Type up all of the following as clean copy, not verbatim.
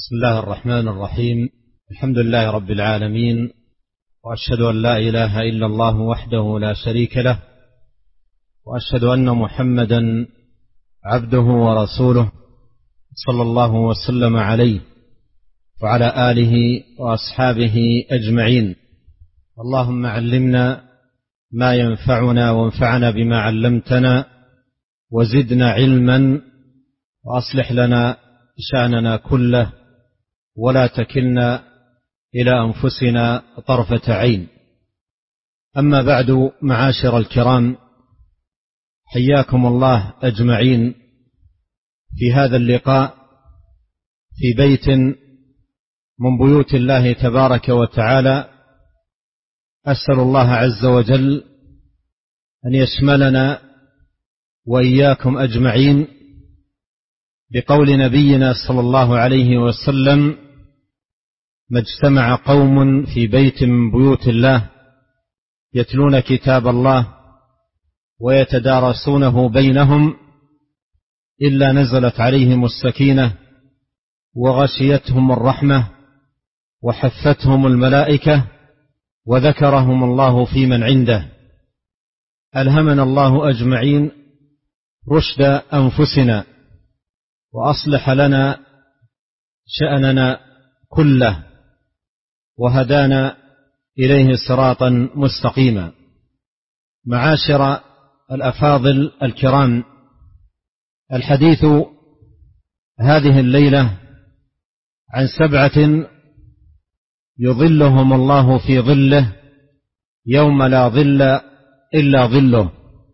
بسم الله الرحمن الرحيم. الحمد لله رب العالمين، وأشهد أن لا إله إلا الله وحده لا شريك له، وأشهد أن محمدا عبده ورسوله صلى الله وسلم عليه وعلى آله وأصحابه أجمعين. اللهم علمنا ما ينفعنا وانفعنا بما علمتنا وزدنا علما، وأصلح لنا شأننا كله ولا تكلنا إلى أنفسنا طرفة عين. أما بعد، معاشر الكرام، حياكم الله أجمعين في هذا اللقاء في بيت من بيوت الله تبارك وتعالى. أسأل الله عز وجل أن يشملنا وإياكم أجمعين بقول نبينا صلى الله عليه وسلم: ما اجتمع قوم في بيت من بيوت الله يتلون كتاب الله ويتدارسونه بينهم إلا نزلت عليهم السكينة وغشيتهم الرحمة وحفتهم الملائكة وذكرهم الله في من عنده. ألهمنا الله أجمعين رشد أنفسنا وأصلح لنا شأننا كله وهدانا إليه صراطا مستقيما. معاشر الأفاضل الكرام، الحديث هذه الليلة عن 7 يظلهم الله في ظله يوم لا ظل إلا ظله.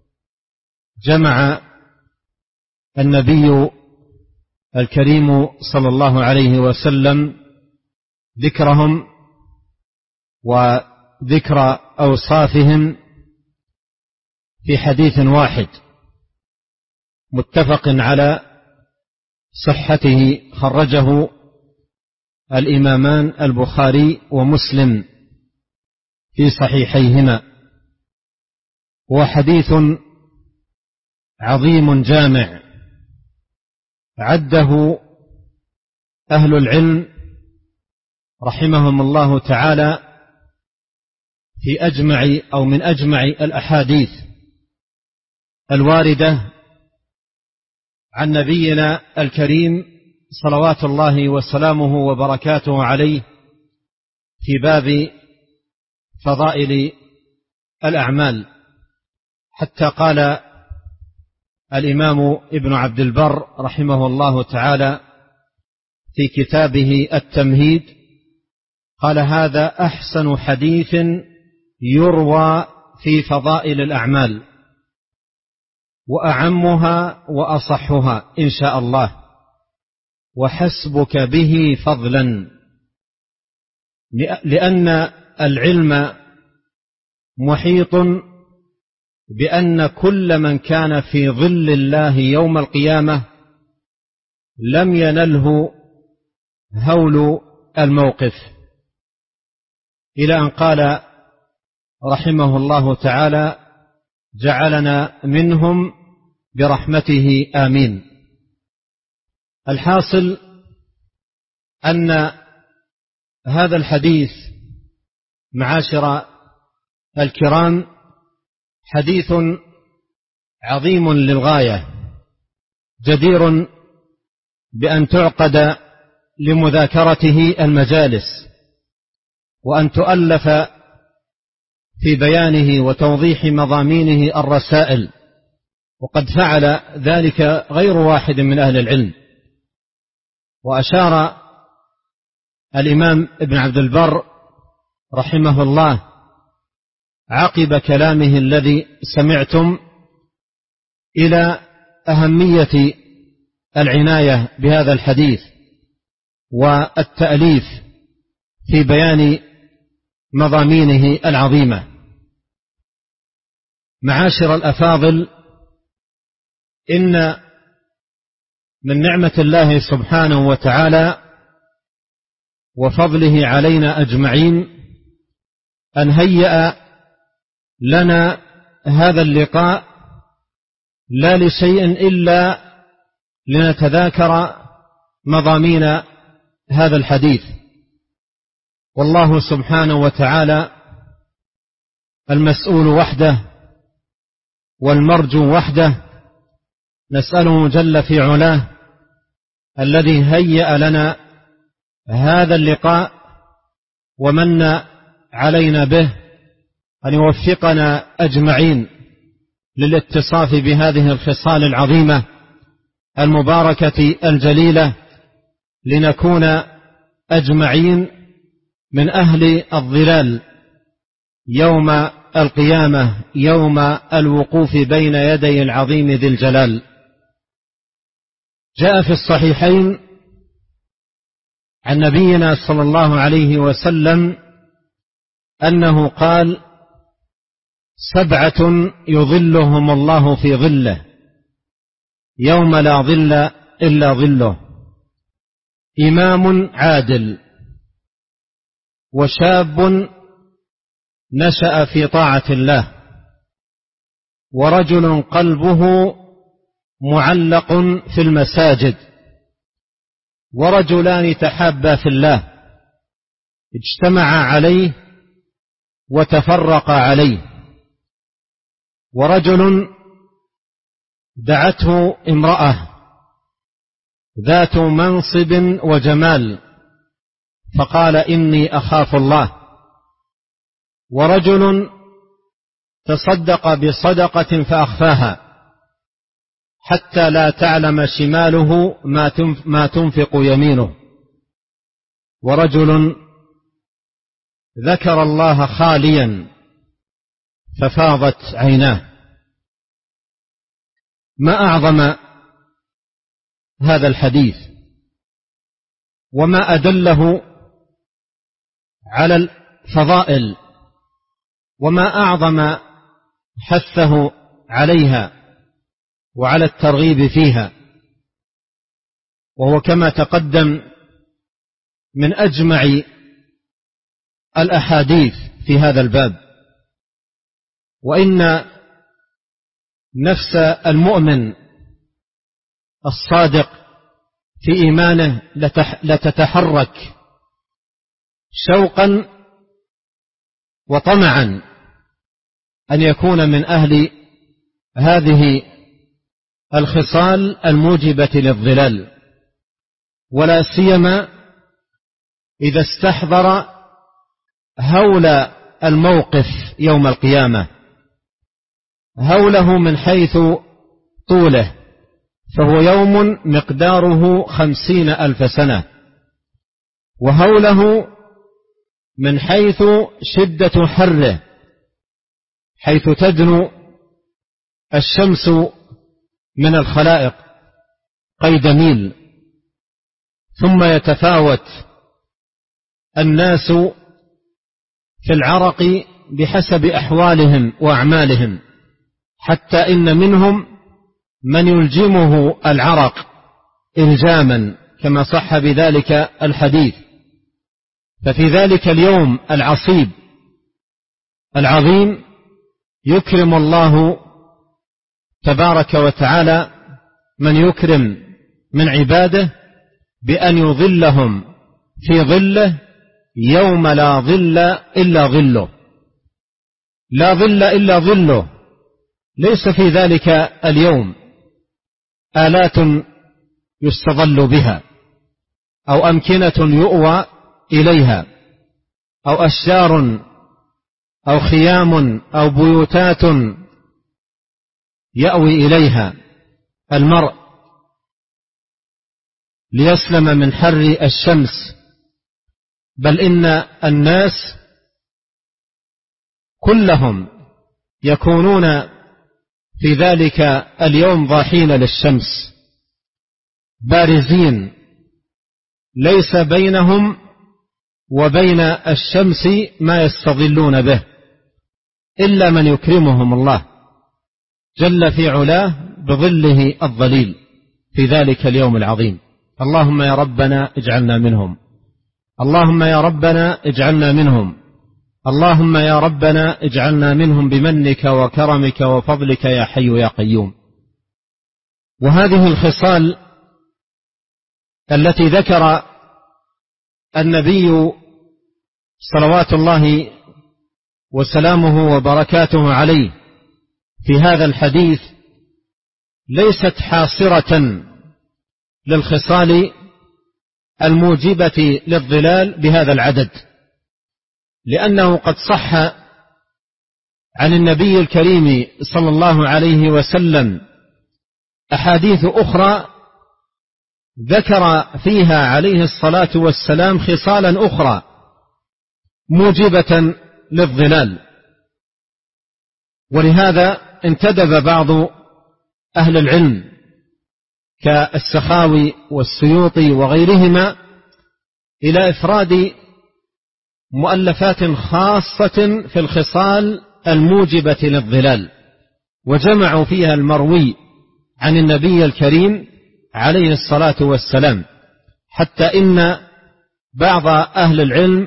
جمع النبي الكريم صلى الله عليه وسلم ذكرهم وذكر أوصافهم في حديث واحد متفق على صحته، خرجه الإمامان البخاري ومسلم في صحيحيهما. هو حديث عظيم جامع عده أهل العلم رحمهم الله تعالى في من أجمع الأحاديث الواردة عن نبينا الكريم صلوات الله وسلامه وبركاته عليه في باب فضائل الأعمال، حتى قال الإمام ابن عبد البر رحمه الله تعالى في كتابه التمهيد، قال: هذا أحسن حديث يروى في فضائل الأعمال وأعمها وأصحها إن شاء الله، وحسبك به فضلا. لأن العلم محيط بأن كل من كان في ظل الله يوم القيامة لم ينله هول الموقف، إلى أن قال رحمه الله تعالى: جعلنا منهم برحمته آمين. الحاصل أن هذا الحديث معاشر الكرام حديث عظيم للغاية، جدير بأن تعقد لمذاكرته المجالس وأن تؤلف في بيانه وتوضيح مضامينه الرسائل، وقد فعل ذلك غير واحد من أهل العلم. وأشار الإمام ابن عبد البر رحمه الله عقب كلامه الذي سمعتم إلى أهمية العناية بهذا الحديث والتأليف في بيان مضامينه العظيمة. معاشر الأفاضل، إن من نعمة الله سبحانه وتعالى وفضله علينا أجمعين أن هيأ لنا هذا اللقاء لا لشيء إلا لنتذاكر مضامين هذا الحديث. والله سبحانه وتعالى المسؤول وحده والمرجو وحده، نسأله جل في علاه الذي هيأ لنا هذا اللقاء ومن علينا به أن يوفقنا أجمعين للاتصاف بهذه الخصال العظيمة المباركة الجليلة، لنكون أجمعين من أهل الظلال يوم القيامة، يوم الوقوف بين يدي العظيم ذي الجلال. جاء في الصحيحين عن نبينا صلى الله عليه وسلم أنه قال: 7 يظلهم الله في ظله يوم لا ظل إلا ظله: إمام عادل، وشاب نشأ في طاعة الله، ورجل قلبه معلق في المساجد، ورجلان تحابا في الله اجتمعا عليه وتفرقا عليه، ورجل دعته امرأة ذات منصب وجمال فقال: إني أخاف الله، ورجل تصدق بصدقة فأخفاها حتى لا تعلم شماله ما تنفق يمينه، ورجل ذكر الله خاليا ففاضت عيناه. ما أعظم هذا الحديث وما أدله على الفضائل، وما أعظم حثه عليها وعلى الترغيب فيها، وهو كما تقدم من أجمع الأحاديث في هذا الباب. وإن نفس المؤمن الصادق في إيمانه لتتحرك شوقا وطمعا أن يكون من أهل هذه الخصال الموجبة للظلال، ولا سيما إذا استحضر هول الموقف يوم القيامة، هوله من حيث طوله، فهو يوم مقداره 50,000 سنة، وهوله من حيث شدة حره، حيث تدنو الشمس من الخلائق قيد ميل، ثم يتفاوت الناس في العرق بحسب أحوالهم وأعمالهم، حتى إن منهم من يلجمه العرق إلجاما كما صح بذلك الحديث. ففي ذلك اليوم العصيب العظيم يكرم الله تبارك وتعالى من يكرم من عباده بأن يظلهم في ظله يوم لا ظل إلا ظله. لا ظل إلا ظله، ليس في ذلك اليوم آلات يستظل بها، أو أمكنة يؤوى إليها، أو أشجار أو خيام أو بيوتات يأوي إليها المرء ليسلم من حر الشمس، بل إن الناس كلهم يكونون في ذلك اليوم ضاحين للشمس بارزين، ليس بينهم وبين الشمس ما يستظلون به إلا من يكرمهم الله جل في علاه بظله الظليل في ذلك اليوم العظيم. اللهم يا ربنا اجعلنا منهم، اللهم يا ربنا اجعلنا منهم، اللهم يا ربنا اجعلنا منهم بمنك وكرمك وفضلك يا حي يا قيوم. وهذه الخصال التي ذكر النبي صلوات الله وسلامه وبركاته عليه في هذا الحديث ليست حاصرة للخصال الموجبة للضلال بهذا العدد، لأنه قد صح عن النبي الكريم صلى الله عليه وسلم أحاديث أخرى ذكر فيها عليه الصلاة والسلام خصالا أخرى موجبة للضلال. ولهذا انتدب بعض أهل العلم كالسخاوي والسيوطي وغيرهما إلى إفراد مؤلفات خاصة في الخصال الموجبة للضلال، وجمعوا فيها المروي عن النبي الكريم عليه الصلاة والسلام، حتى إن بعض أهل العلم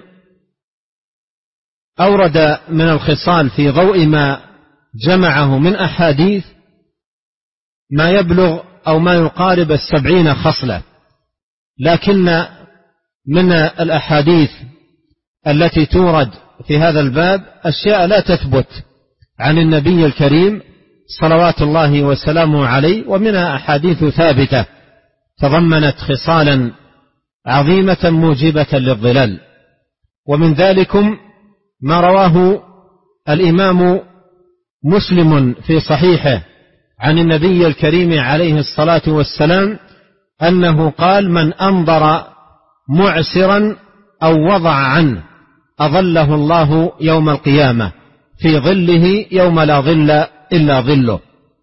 أورد من الخصال في ضوء ما جمعه من أحاديث ما يبلغ أو ما يقارب 70 خصلة، لكن من الأحاديث التي تورد في هذا الباب أشياء لا تثبت عن النبي الكريم صلوات الله وسلامه عليه، ومنها أحاديث ثابتة تضمنت خصالا عظيمة موجبة للضلال. ومن ذلكم ما رواه الإمام مسلم في صحيحه عن النبي الكريم عليه الصلاة والسلام أنه قال: من أنظر معسرا أو وضع عنه أظله الله يوم القيامة في ظله يوم لا ظل إلا ظله.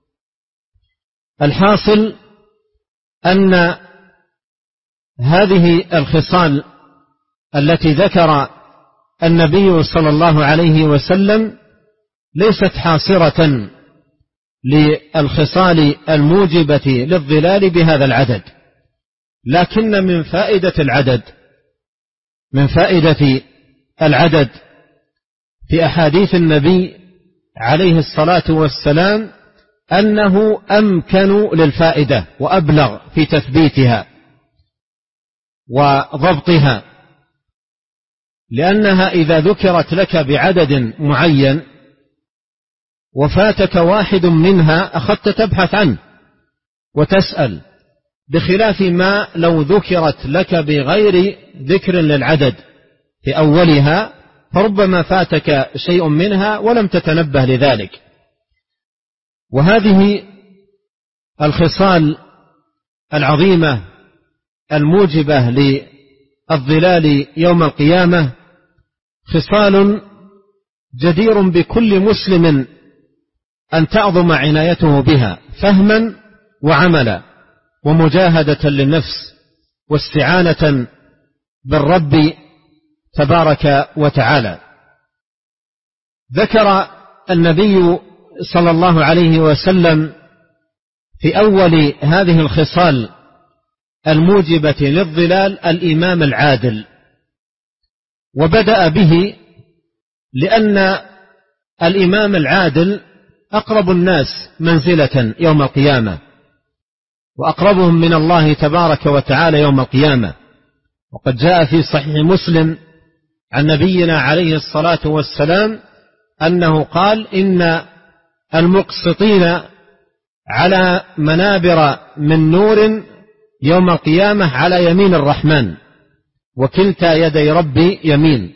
الحاصل أن هذه الخصال التي ذكر النبي صلى الله عليه وسلم ليست حاصرة للخصال الموجبة للضلال بهذا العدد، لكن من فائدة العدد في أحاديث النبي عليه الصلاة والسلام أنه أمكن للفائدة وأبلغ في تثبيتها وضبطها، لأنها إذا ذكرت لك بعدد معين وفاتك واحد منها أخذت تبحث عنه وتسأل، بخلاف ما لو ذكرت لك بغير ذكر للعدد في أولها فربما فاتك شيء منها ولم تتنبه لذلك. وهذه الخصال العظيمة الموجبة للضلال يوم القيامة خصال جدير بكل مسلم أن تعظم عنايته بها فهما وعملا ومجاهدة للنفس واستعانة بالرب تبارك وتعالى. ذكر النبي صلى الله عليه وسلم في أول هذه الخصال الموجبة للضلال الإمام العادل، وبدأ به لأن الإمام العادل أقرب الناس منزلة يوم القيامة وأقربهم من الله تبارك وتعالى يوم القيامة. وقد جاء في صحيح مسلم عن نبينا عليه الصلاة والسلام أنه قال: إن المقسطين على منابر من نور يوم القيامة على يمين الرحمن وكلتا يدي ربي يمين،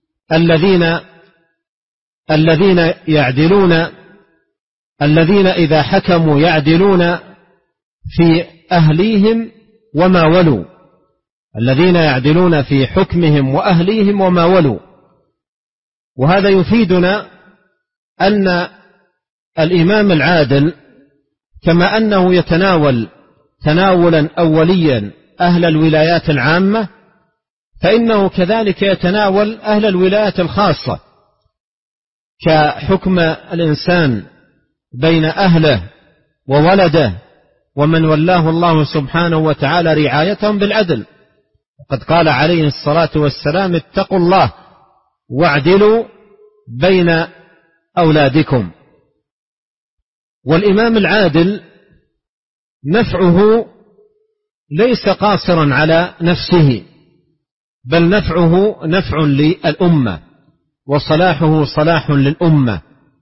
الذين يعدلون، الذين إذا حكموا يعدلون في أهليهم وما ولوا، الذين يعدلون في حكمهم وأهليهم وما ولوا. وهذا يفيدنا أن الإمام العادل كما أنه يتناول تناولا أوليا أهل الولايات العامة، فإنه كذلك يتناول أهل الولايات الخاصة، كحكم الإنسان بين أهله وولده ومن ولاه الله سبحانه وتعالى رعايتهم بالعدل. وقد قال عليه الصلاة والسلام: اتقوا الله واعدلوا بين أولادكم. والإمام العادل نفعه ليس قاصرا على نفسه، بل نفعه نفع للأمة وصلاحه صلاح للأمة.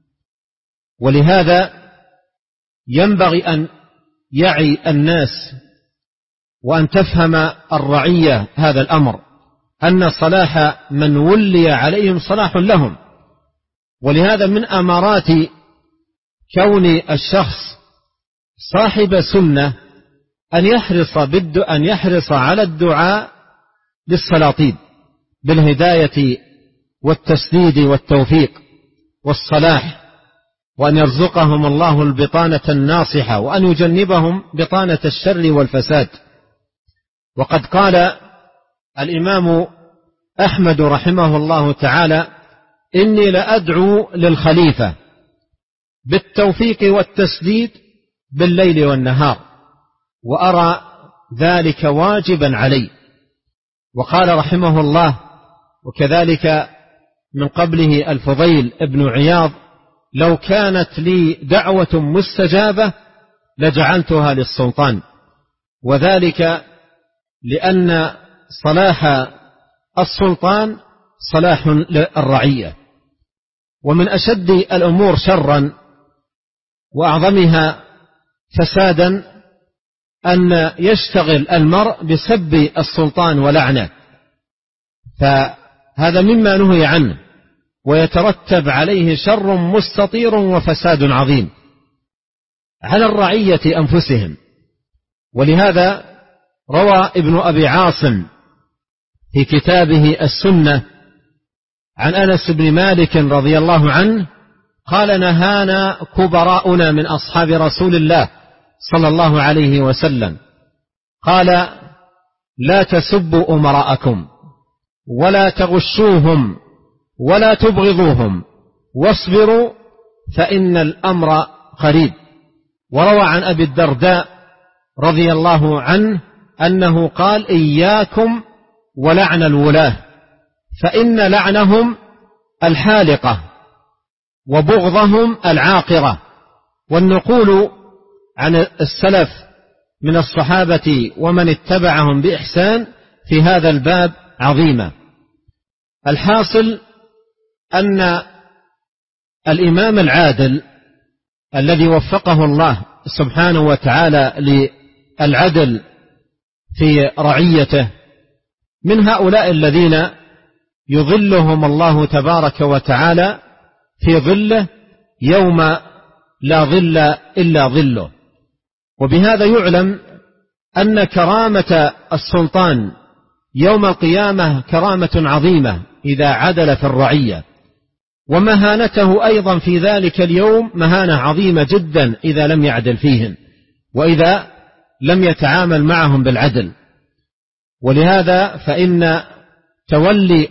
ولهذا ينبغي أن يعي الناس وأن تفهم الرعية هذا الأمر، أن صلاح من ولي عليهم صلاح لهم. ولهذا من أمارات كون الشخص صاحب سنة أن يحرص على الدعاء للسلاطين بالهداية والتسديد والتوفيق والصلاح، وأن يرزقهم الله البطانة الناصحة، وأن يجنبهم بطانة الشر والفساد. وقد قال الإمام أحمد رحمه الله تعالى: إني لأدعو للخليفة بالتوفيق والتسديد بالليل والنهار، وأرى ذلك واجبا علي. وقال رحمه الله: وكذلك من قبله الفضيل ابن عياض: لو كانت لي دعوة مستجابة لجعلتها للسلطان، وذلك لأن صلاح السلطان صلاح للرعية. ومن أشد الأمور شرا وأعظمها فسادا أن يشتغل المرء بسب السلطان ولعنه، فهذا مما نهي عنه، ويترتب عليه شر مستطير وفساد عظيم على الرعية أنفسهم. ولهذا روى ابن أبي عاصم في كتابه السنة عن أنس بن مالك رضي الله عنه قال: نهانا كبراؤنا من أصحاب رسول الله صلى الله عليه وسلم، قال: لا تسبوا أمراءكم ولا تغشوهم ولا تبغضوهم واصبروا فإن الأمر قريب. وروى عن أبي الدرداء رضي الله عنه أنه قال: إياكم ولعن الولاة فإن لعنهم الحالقة وبغضهم العاقرة. والنقول عن السلف من الصحابة ومن اتبعهم بإحسان في هذا الباب عظيمة. الحاصل أن الإمام العادل الذي وفقه الله سبحانه وتعالى للعدل في رعيته من هؤلاء الذين يظلهم الله تبارك وتعالى في ظله يوم لا ظل إلا ظله. وبهذا يعلم أن كرامة السلطان يوم القيامة كرامة عظيمة إذا عدل في الرعية، ومهانته أيضا في ذلك اليوم مهانة عظيمة جدا إذا لم يعدل فيهم وإذا لم يتعامل معهم بالعدل. ولهذا فإن تولي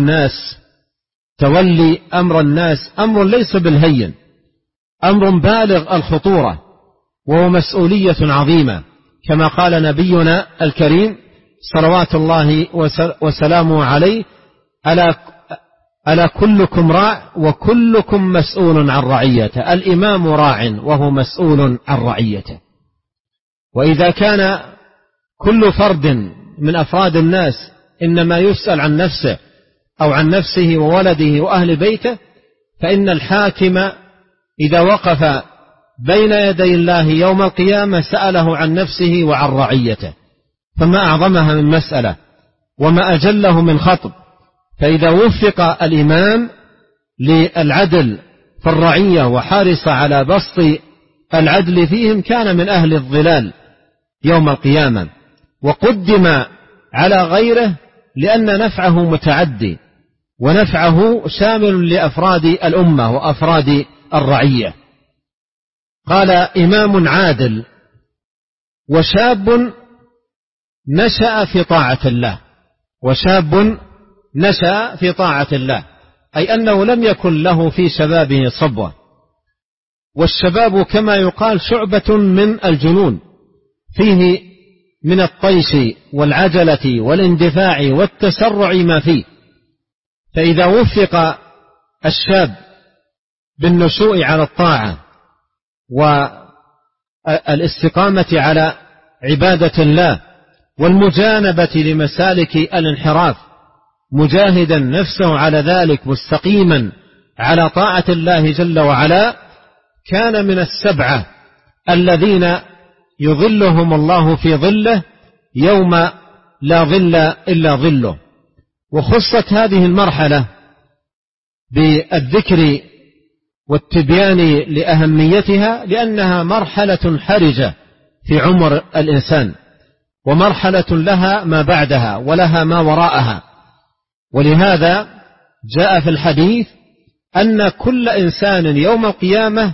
أمر الناس أمر ليس بالهين، أمر بالغ الخطورة، وهو مسؤولية عظيمة، كما قال نبينا الكريم صلوات الله وسلامه عليه: ألا كلكم راع وكلكم مسؤول عن رعيته. الإمام راع وهو مسؤول عن رعيته. وإذا كان كل فرد من أفراد الناس إنما يسأل عن نفسه أو عن نفسه وولده وأهل بيته، فإن الحاكم إذا وقف بين يدي الله يوم القيامة سأله عن نفسه وعن رعيته، فما أعظمها من مسألة وما أجله من خطب. فإذا وفق الإمام للعدل في الرعية وحارس على بسط العدل فيهم كان من أهل الظلال يوم القيامة، وقدم على غيره لأن نفعه متعدي ونفعه شامل لأفراد الأمة وأفراد الرعية. قال: إمام عادل وشاب نشأ في طاعة الله. وشاب نشأ في طاعة الله أي أنه لم يكن له في شبابه صبوة. والشباب كما يقال شعبة من الجنون، فيه من الطيش والعجلة والاندفاع والتسرع ما فيه. فإذا وفق الشاب بالنشوء على الطاعة والاستقامة على عبادة الله والمجانبة لمسالك الانحراف مجاهدا نفسه على ذلك مستقيما على طاعة الله جل وعلا، كان من السبعة الذين يظلهم الله في ظله يوم لا ظل إلا ظله. وخصت هذه المرحلة بالذكر والتبيان لأهميتها لأنها مرحلة حرجة في عمر الإنسان، ومرحلة لها ما بعدها ولها ما وراءها. ولهذا جاء في الحديث أن كل إنسان يوم القيامة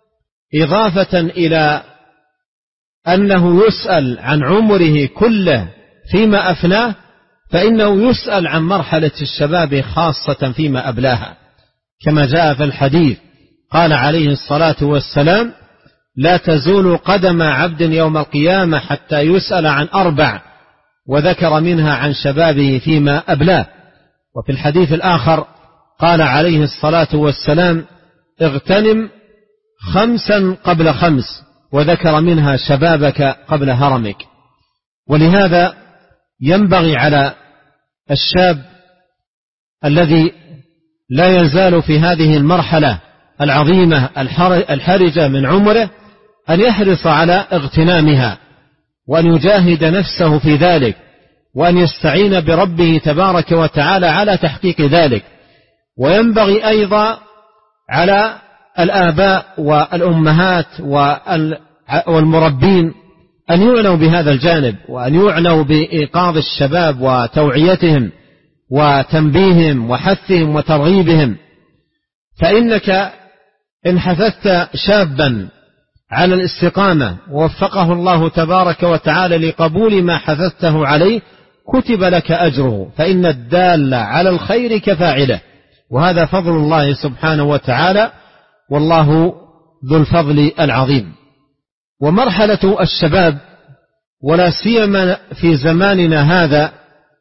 إضافة إلى أنه يسأل عن عمره كله فيما أفناه، فإنه يسأل عن مرحلة الشباب خاصة فيما أبلاها، كما جاء في الحديث قال عليه الصلاة والسلام: لا تزول قدم عبد يوم القيامة حتى يسأل عن 4، وذكر منها عن شبابه فيما أبلاه. وفي الحديث الآخر قال عليه الصلاة والسلام: اغتنم 5 قبل 5، وذكر منها شبابك قبل هرمك. ولهذا ينبغي على الشاب الذي لا يزال في هذه المرحلة العظيمة الحرجة من عمره أن يحرص على اغتنامها، وأن يجاهد نفسه في ذلك، وأن يستعين بربه تبارك وتعالى على تحقيق ذلك. وينبغي أيضا على الآباء والأمهات والمربين أن يعنوا بهذا الجانب، وأن يعنوا بإيقاظ الشباب وتوعيتهم وتنبيههم وحثهم وترغيبهم. فإنك إن حثثت شابا على الاستقامة ووفقه الله تبارك وتعالى لقبول ما حثثته عليه كتب لك أجره، فإن الدال على الخير كفاعله، وهذا فضل الله سبحانه وتعالى، والله ذو الفضل العظيم. ومرحلة الشباب ولا سيما في زماننا هذا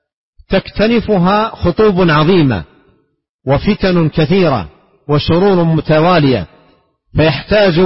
تكتنفها خطوب عظيمة وفتن كثيرة وشرور متوالية، فيحتاج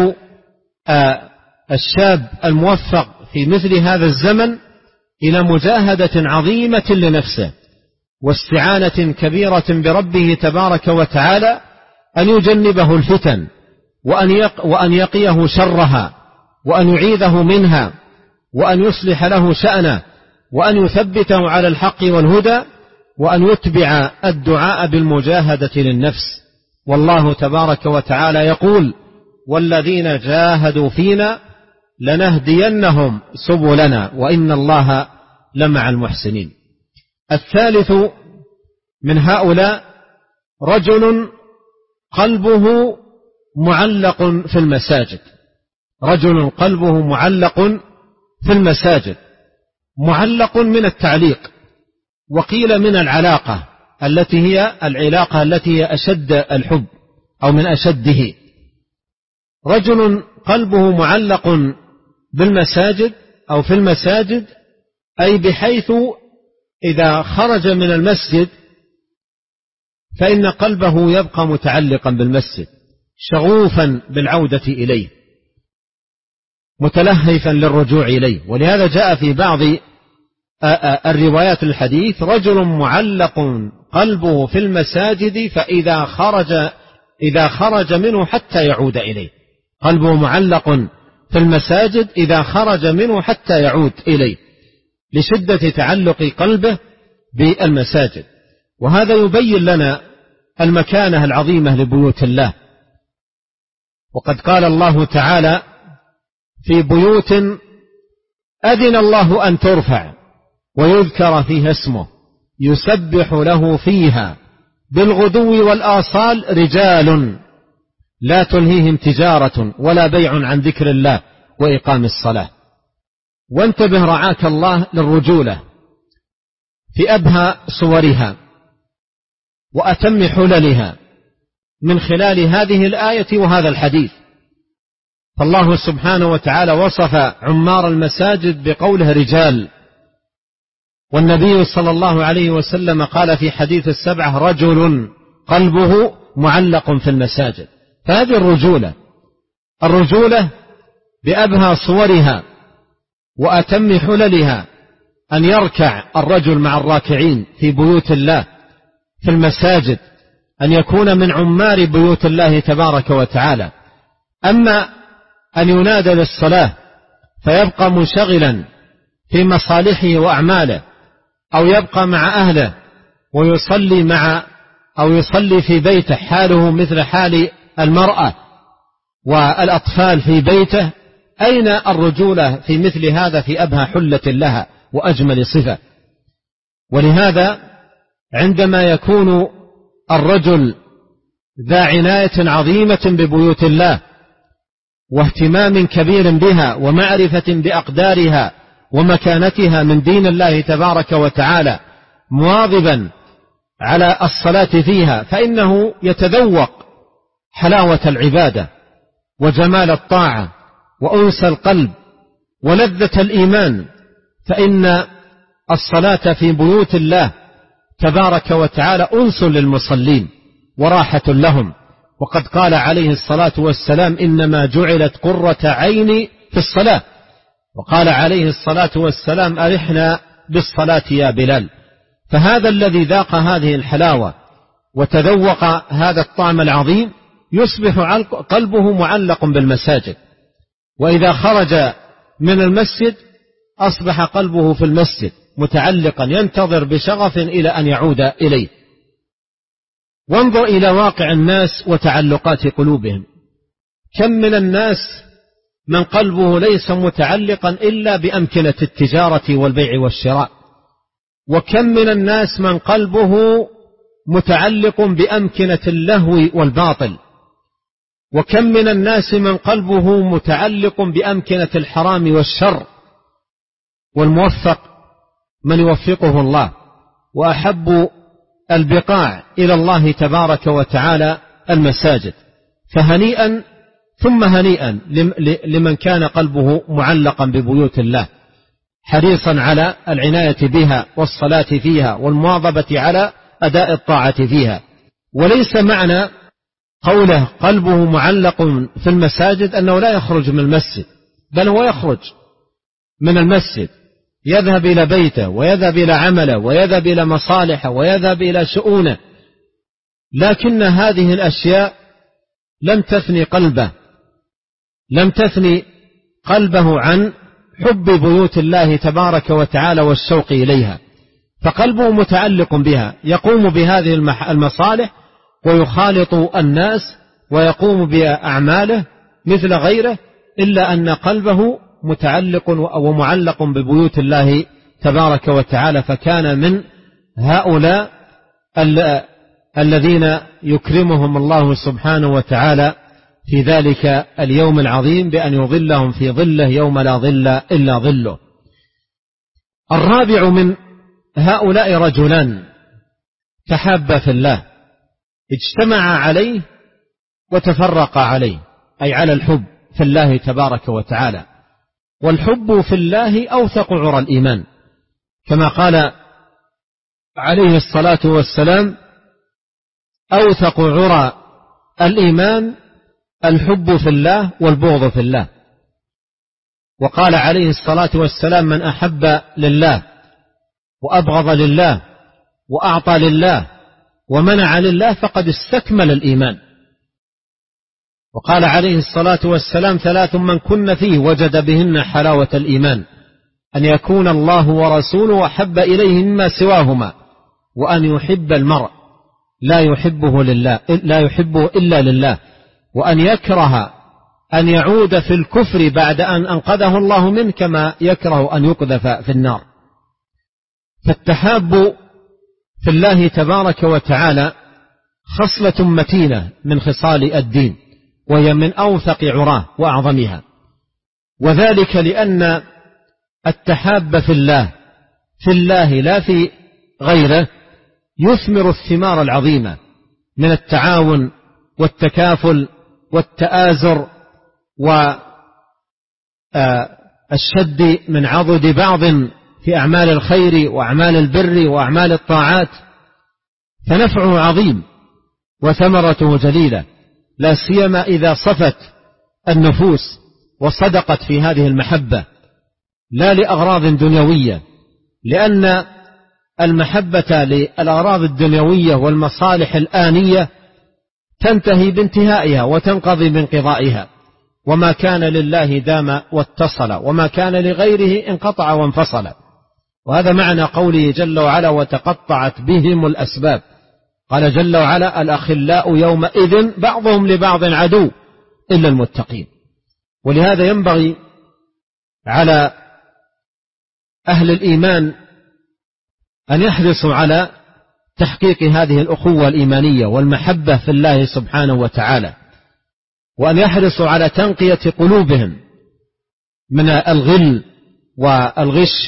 الشاب الموفق في مثل هذا الزمن إلى مجاهدة عظيمة لنفسه واستعانة كبيرة بربه تبارك وتعالى أن يجنبه الفتن، وأن يقيه شرها، وأن يعيذه منها، وأن يصلح له شأنه، وأن يثبته على الحق والهدى، وأن يتبع الدعاء بالمجاهدة للنفس. والله تبارك وتعالى يقول: والذين جاهدوا فينا لنهدينهم سبلنا وإن الله لمع المحسنين. الثالث من هؤلاء رجل قلبه معلق في المساجد، رجل قلبه معلق في المساجد، معلق من التعليق، وقيل من العلاقة التي هي العلاقة التي هي أشد الحب أو من أشده. رجل قلبه معلق بالمساجد أو في المساجد، أي بحيث إذا خرج من المسجد فإن قلبه يبقى متعلقا بالمسجد، شغوفا بالعودة إليه، متلهفا للرجوع إليه. ولهذا جاء في بعض الروايات الحديث: رجل معلق قلبه في المساجد فإذا خرج منه حتى يعود إليه. قلبه معلق في المساجد إذا خرج منه حتى يعود إليه، لشدة تعلق قلبه بالمساجد. وهذا يبين لنا المكانة العظيمة لبيوت الله. وقد قال الله تعالى: في بيوت أذن الله أن ترفع ويذكر فيها اسمه يسبح له فيها بالغدو والآصال رجال لا تلهيهم تجارة ولا بيع عن ذكر الله وإقام الصلاة. وانتبه رعاك الله للرجولة في أبهى صورها وأتم حللها من خلال هذه الآية وهذا الحديث. فالله سبحانه وتعالى وصف عمار المساجد بقوله رجال، والنبي صلى الله عليه وسلم قال في حديث 7: رجل قلبه معلق في المساجد. فهذه الرجولة بأبهى صورها وأتم حللها أن يركع الرجل مع الراكعين في بيوت الله في المساجد أن يكون من عمار بيوت الله تبارك وتعالى. أما أن ينادى للصلاة فيبقى منشغلا في مصالحه وأعماله، أو يبقى مع أهله ويصلي أو يصلي في بيته حاله مثل حال المرأة والأطفال في بيته، أين الرجولة في مثل هذا في أبهى حلة لها وأجمل صفة؟ ولهذا عندما يكون الرجل ذا عناية عظيمة ببيوت الله واهتمام كبير بها ومعرفة بأقدارها ومكانتها من دين الله تبارك وتعالى، مواظبا على الصلاة فيها، فإنه يتذوق حلاوة العبادة وجمال الطاعة وأنس القلب ولذة الإيمان. فإن الصلاة في بيوت الله تبارك وتعالى أنس للمصلين وراحة لهم. وقد قال عليه الصلاة والسلام: إنما جعلت قرة عيني في الصلاة. وقال عليه الصلاة والسلام: أرحنا بالصلاة يا بلال. فهذا الذي ذاق هذه الحلاوة وتذوق هذا الطعم العظيم يصبح قلبه معلق بالمساجد، وإذا خرج من المسجد أصبح قلبه في المسجد متعلقا ينتظر بشغف إلى أن يعود إليه. وانظر إلى واقع الناس وتعلقات قلوبهم. كم من الناس من قلبه ليس متعلقا إلا بأمكنة التجارة والبيع والشراء، وكم من الناس من قلبه متعلق بأمكنة اللهو والباطل، وكم من الناس من قلبه متعلق بأمكنة الحرام والشر. والموفق من يوفقه الله، وأحب البقاع إلى الله تبارك وتعالى المساجد. فهنيئا ثم هنيئا لمن كان قلبه معلقا ببيوت الله، حريصا على العناية بها والصلاة فيها والمواظبة على أداء الطاعة فيها. وليس معنى قوله قلبه معلق في المساجد أنه لا يخرج من المسجد، بل هو يخرج من المسجد، يذهب إلى بيته ويذهب إلى عمله ويذهب إلى مصالحه ويذهب إلى شؤونه، لكن هذه الأشياء لم تثني قلبه عن حب بيوت الله تبارك وتعالى والشوق إليها، فقلبه متعلق بها، يقوم بهذه المصالح ويخالط الناس ويقوم بأعماله مثل غيره، إلا أن قلبه متعلق ومعلق ببيوت الله تبارك وتعالى. فكان من هؤلاء الذين يكرمهم الله سبحانه وتعالى في ذلك اليوم العظيم بأن يظلهم في ظله يوم لا ظل إلا ظله. الرابع من هؤلاء رجلان تحابا في الله، اجتمعا عليه وتفرقا عليه، أي على الحب في الله تبارك وتعالى. والحب في الله أوثق عرى الإيمان، كما قال عليه الصلاة والسلام: أوثق عرى الإيمان الحب في الله والبغض في الله. وقال عليه الصلاة والسلام: من أحب لله وأبغض لله وأعطى لله ومنع لله فقد استكمل الإيمان. وقال عليه الصلاة والسلام: ثلاث من كن فيه وجد بهن حلاوة الإيمان: أن يكون الله ورسوله أحب إليه مما سواهما، وأن يحب المرء لا يحبه إلا لله، وأن يكره أن يعود في الكفر بعد أن أنقذه الله منه، كما يكره أن يقذف في النار. فالتحاب في الله تبارك وتعالى خصلة متينة من خصال الدين، وهي من أوثق عراه وأعظمها، وذلك لأن التحاب في الله لا في غيره يثمر الثمار العظيمة من التعاون والتكافل والتآزر والشد من عضد بعض في أعمال الخير وأعمال البر وأعمال الطاعات، فنفعه عظيم وثمرته جليلة، لا سيما إذا صفت النفوس وصدقت في هذه المحبة لا لأغراض دنيوية، لأن المحبة للأغراض الدنيوية والمصالح الآنية تنتهي بانتهائها وتنقضي بانقضائها، وما كان لله دام واتصل، وما كان لغيره انقطع وانفصل. وهذا معنى قوله جل وعلا وتقطعت بهم الأسباب. قال جل وعلا الأخلاء يومئذ بعضهم لبعض عدو إلا المتقين. ولهذا ينبغي على أهل الإيمان أن يحرصوا على تحقيق هذه الأخوة الإيمانية والمحبة في الله سبحانه وتعالى، وأن يحرصوا على تنقية قلوبهم من الغل والغش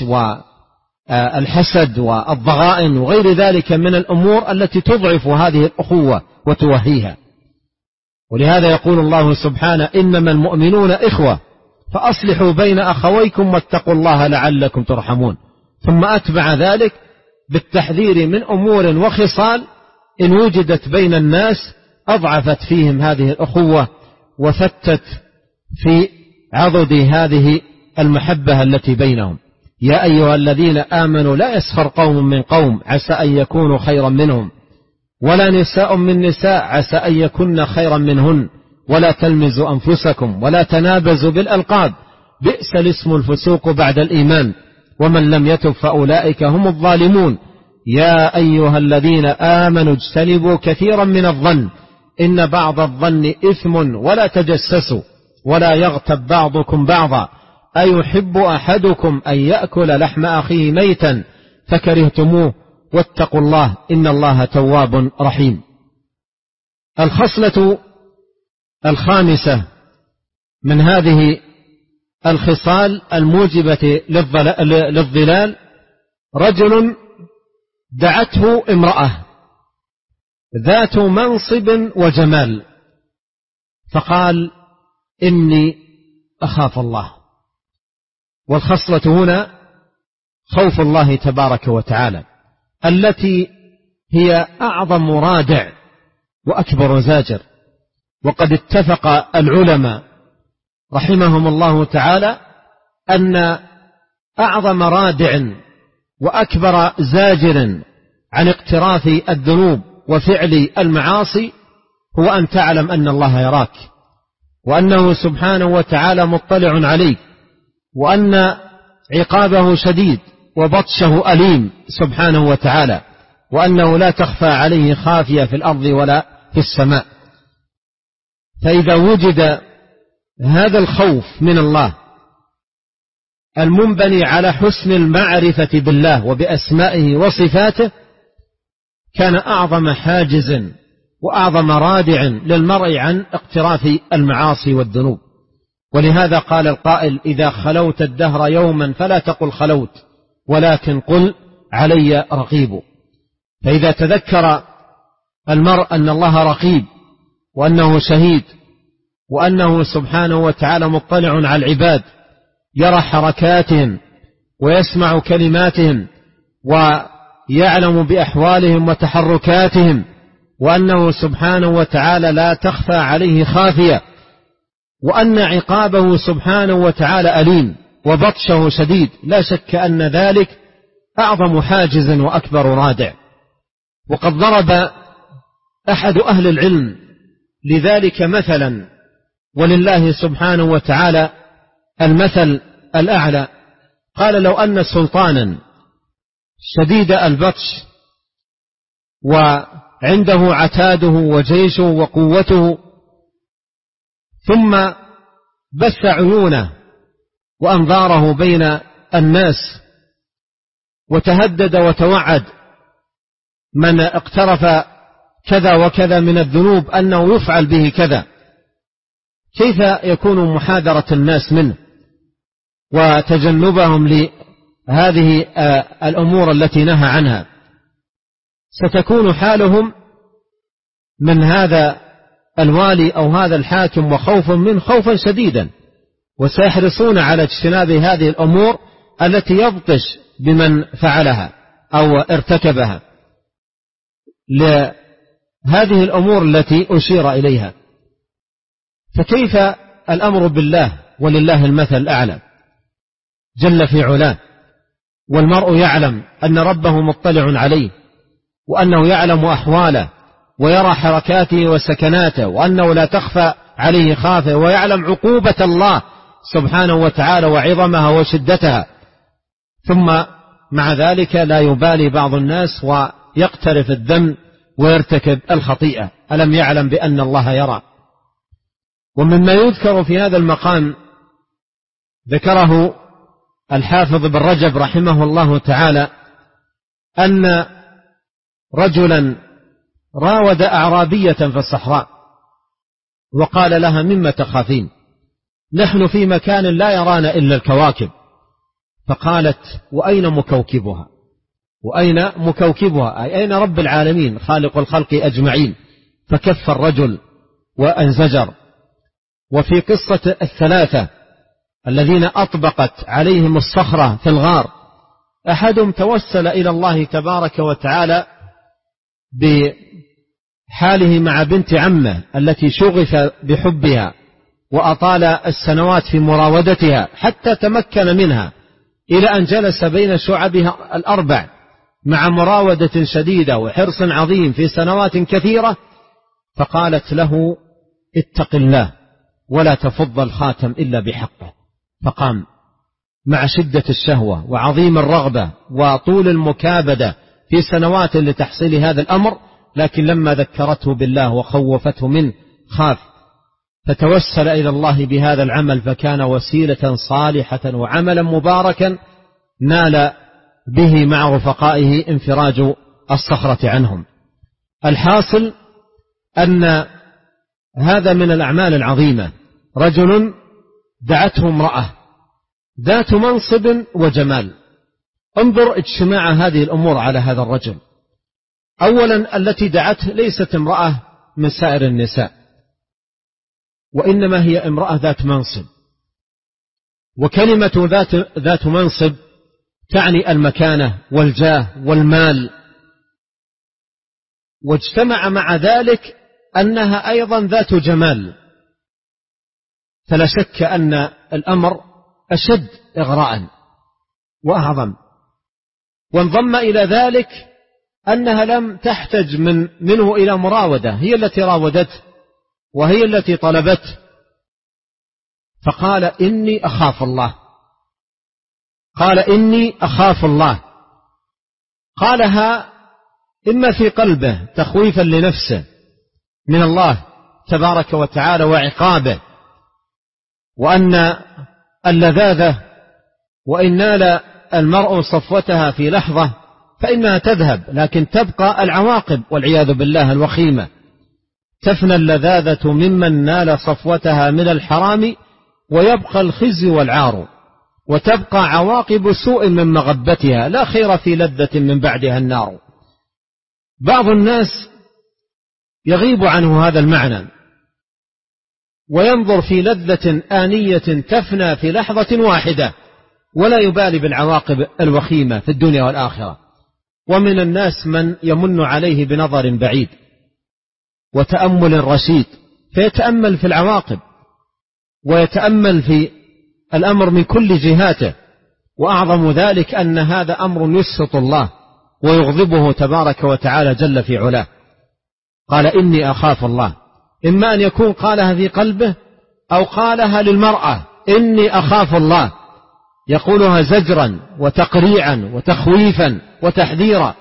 والحسد والضغائن وغير ذلك من الأمور التي تضعف هذه الأخوة وتوهيها. ولهذا يقول الله سبحانه إنما المؤمنون إخوة فأصلحوا بين أخويكم واتقوا الله لعلكم ترحمون. ثم أتبع ذلك بالتحذير من أمور وخصال إن وجدت بين الناس أضعفت فيهم هذه الأخوة وفتت في عضد هذه المحبة التي بينهم. يا أيها الذين آمنوا لا يسخر قوم من قوم عسى أن يكونوا خيرا منهم ولا نساء من نساء عسى أن يكن خيرا منهن ولا تلمزوا أنفسكم ولا تنابزوا بالألقاب بئس الاسم الفسوق بعد الإيمان ومن لم يتب فأولئك هم الظالمون. يا أيها الذين آمنوا اجتنبوا كثيرا من الظن إن بعض الظن إثم ولا تجسسوا ولا يغتب بعضكم بعضا أيحب أحدكم أن يأكل لحم أخيه ميتا فكرهتموه واتقوا الله إن الله تواب رحيم. الخصلة الخامسة من هذه الخصال الموجبة للظلال رجل دعته امرأة ذات منصب وجمال فقال إني أخاف الله. والخصلة هنا خوف الله تبارك وتعالى التي هي أعظم رادع وأكبر زاجر. وقد اتفق العلماء رحمهم الله تعالى أن أعظم رادع وأكبر زاجر عن اقتراف الذنوب وفعل المعاصي هو أن تعلم أن الله يراك وأنه سبحانه وتعالى مطلع عليك وأن عقابه شديد وبطشه أليم سبحانه وتعالى وأنه لا تخفى عليه خافية في الأرض ولا في السماء. فإذا وجد هذا الخوف من الله المنبني على حسن المعرفة بالله وبأسمائه وصفاته كان أعظم حاجز وأعظم رادع للمرء عن اقتراف المعاصي والذنوب. ولهذا قال القائل إذا خلوت الدهر يوما فلا تقل خلوت ولكن قل علي رقيب. فإذا تذكر المرء أن الله رقيب وأنه شهيد وأنه سبحانه وتعالى مطلع على العباد يرى حركاتهم ويسمع كلماتهم ويعلم بأحوالهم وتحركاتهم وأنه سبحانه وتعالى لا تخفى عليه خافية وأن عقابه سبحانه وتعالى أليم وبطشه شديد لا شك أن ذلك أعظم حاجز وأكبر رادع. وقد ضرب أحد أهل العلم لذلك مثلا ولله سبحانه وتعالى المثل الأعلى. قال لو أن سلطانا شديد البطش وعنده عتاده وجيشه وقوته ثم بث عيونه وأنظاره بين الناس وتهدد وتوعد من اقترف كذا وكذا من الذنوب أنه يفعل به كذا، كيف يكون محاذرة الناس منه وتجنبهم لهذه الأمور التي نهى عنها؟ ستكون حالهم من هذا الوالي أو هذا الحاكم وخوف منه خوفا شديدا وسيحرصون على اجتناب هذه الأمور التي يبطش بمن فعلها أو ارتكبها لهذه الأمور التي أشير إليها. فكيف الأمر بالله ولله المثل الأعلى جل في علاه والمرء يعلم أن ربه مطلع عليه، وأنه يعلم أحواله ويرى حركاته وسكناته، وأنه لا تخفى عليه خافة، ويعلم عقوبة الله سبحانه وتعالى وعظمها وشدتها، ثم مع ذلك لا يبالي بعض الناس ويقترف الذنب ويرتكب الخطيئة. ألم يعلم بأن الله يرى؟ ومما يذكر في هذا المقام ذكره الحافظ بن رجب رحمه الله تعالى أن رجلا راود أعرابية في الصحراء وقال لها: مما تخافين؟ نحن في مكان لا يرانا إلا الكواكب. فقالت: وأين مكوكبها؟ وأين مكوكبها؟ أي أين رب العالمين خالق الخلق أجمعين؟ فكف الرجل وانزجر. وفي قصة الثلاثة الذين أطبقت عليهم الصخرة في الغار، أحدهم توسل إلى الله تبارك وتعالى بحاله مع بنت عمه التي شغف بحبها وأطال السنوات في مراودتها حتى تمكن منها، إلى أن جلس بين شعبها الأربع مع مراودة شديدة وحرص عظيم في سنوات كثيرة، فقالت له: اتق الله ولا تفض الخاتم إلا بحقه. فقام مع شدة الشهوة وعظيم الرغبة وطول المكابدة في سنوات لتحصيل هذا الأمر، لكن لما ذكرته بالله وخوفته منه خاف، فتوسل إلى الله بهذا العمل، فكان وسيلة صالحة وعملا مباركا نال به مع رفقائه انفراج الصخرة عنهم. الحاصل أن هذا من الأعمال العظيمة. رجل دعته امرأة ذات منصب وجمال. انظر اجتماع هذه الأمور على هذا الرجل. أولا التي دعته ليست امرأة من سائر النساء، وإنما هي امرأة ذات منصب، وكلمة ذات منصب تعني المكانة والجاه والمال، واجتمع مع ذلك أنها أيضا ذات جمال، فلا شك أن الأمر أشد إغراء وأعظم. وانضم إلى ذلك أنها لم تحتج منه إلى مراودة، هي التي راودته وهي التي طلبته. فقال: إني أخاف الله. قال: إني أخاف الله. قالها إما في قلبه تخويفا لنفسه من الله تبارك وتعالى وعقابه، وأن اللذاذة وإن نال المرء صفوتها في لحظة فإنها تذهب، لكن تبقى العواقب والعياذ بالله الوخيمة. تفنى اللذاذة ممن نال صفوتها من الحرام، ويبقى الخزي والعار، وتبقى عواقب سوء من مغبتها، لا خير في لذة من بعدها النار. بعض الناس يغيب عنه هذا المعنى، وينظر في لذة آنية تفنى في لحظة واحدة، ولا يبالي بالعواقب الوخيمة في الدنيا والآخرة. ومن الناس من يمن عليه بنظر بعيد وتأمل رشيد، فيتأمل في العواقب ويتأمل في الأمر من كل جهاته، وأعظم ذلك أن هذا أمر يسخط الله ويغضبه تبارك وتعالى جل في علاه. قال: إني أخاف الله. إما أن يكون قالها في قلبه أو قالها للمرأة: إني أخاف الله، يقولها زجرا وتقريعا وتخويفا وتحذيرا،